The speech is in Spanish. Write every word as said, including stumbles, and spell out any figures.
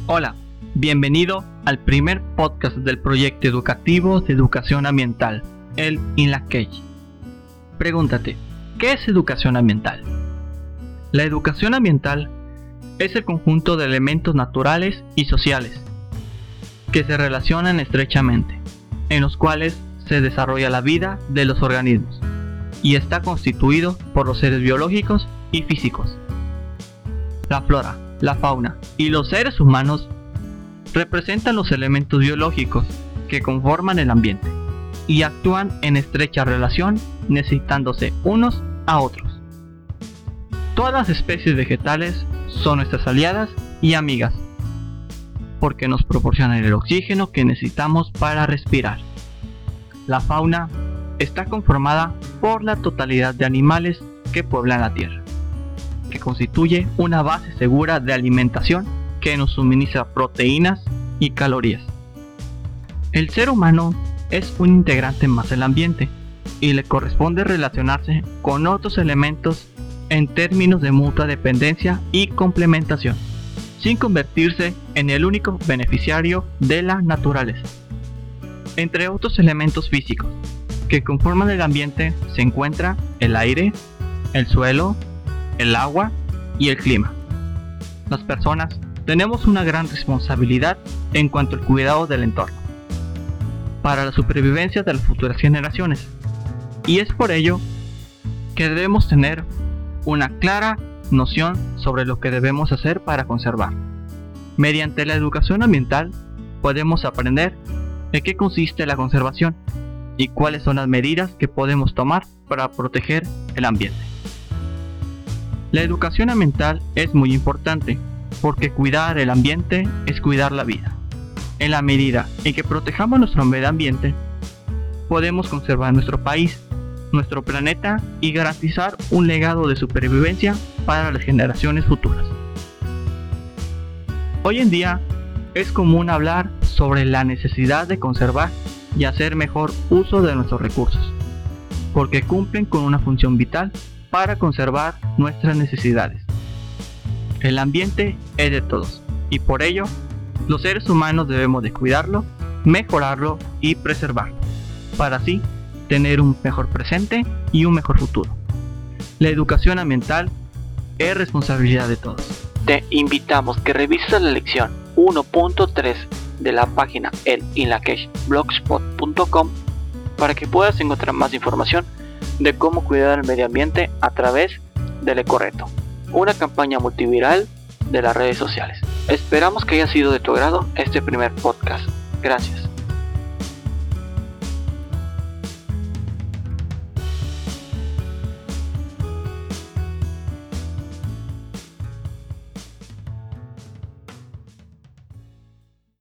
Hola, bienvenido al primer podcast del proyecto educativo de educación ambiental, el INLACAGE. Pregúntate, ¿qué es educación ambiental? La educación ambiental es el conjunto de elementos naturales y sociales que se relacionan estrechamente, en los cuales se desarrolla la vida de los organismos y está constituido por los seres biológicos y físicos. La flora, la fauna y los seres humanos representan los elementos biológicos que conforman el ambiente y actúan en estrecha relación, necesitándose unos a otros. Todas las especies vegetales son nuestras aliadas y amigas, porque nos proporcionan el oxígeno que necesitamos para respirar. La fauna está conformada por la totalidad de animales que pueblan la tierra, que constituye una base segura de alimentación que nos suministra proteínas y calorías. El ser humano es un integrante más del ambiente y le corresponde relacionarse con otros elementos en términos de mutua dependencia y complementación, sin convertirse en el único beneficiario de la naturaleza. Entre otros elementos físicos que conforman el ambiente se encuentra el aire, el suelo, el agua y el clima. Las personas tenemos una gran responsabilidad en cuanto al cuidado del entorno, para la supervivencia de las futuras generaciones, y es por ello que debemos tener una clara noción sobre lo que debemos hacer para conservar. Mediante la educación ambiental podemos aprender en qué consiste la conservación y cuáles son las medidas que podemos tomar para proteger el ambiente. La educación ambiental es muy importante porque cuidar el ambiente es cuidar la vida. En la medida en que protejamos nuestro medio ambiente, podemos conservar nuestro país, nuestro planeta y garantizar un legado de supervivencia para las generaciones futuras. Hoy en día es común hablar sobre la necesidad de conservar y hacer mejor uso de nuestros recursos, porque cumplen con una función vital para conservar nuestras necesidades. El ambiente es de todos y por ello los seres humanos debemos de cuidarlo, mejorarlo y preservarlo, para así tener un mejor presente y un mejor futuro. La educación ambiental es responsabilidad de todos. Te invitamos que revises la lección uno punto tres de la página el inlacage blogspot punto com para que puedas encontrar más información de cómo cuidar el medio ambiente a través del Ecoreto, una campaña multiviral de las redes sociales. Esperamos que haya sido de tu agrado este primer podcast. Gracias.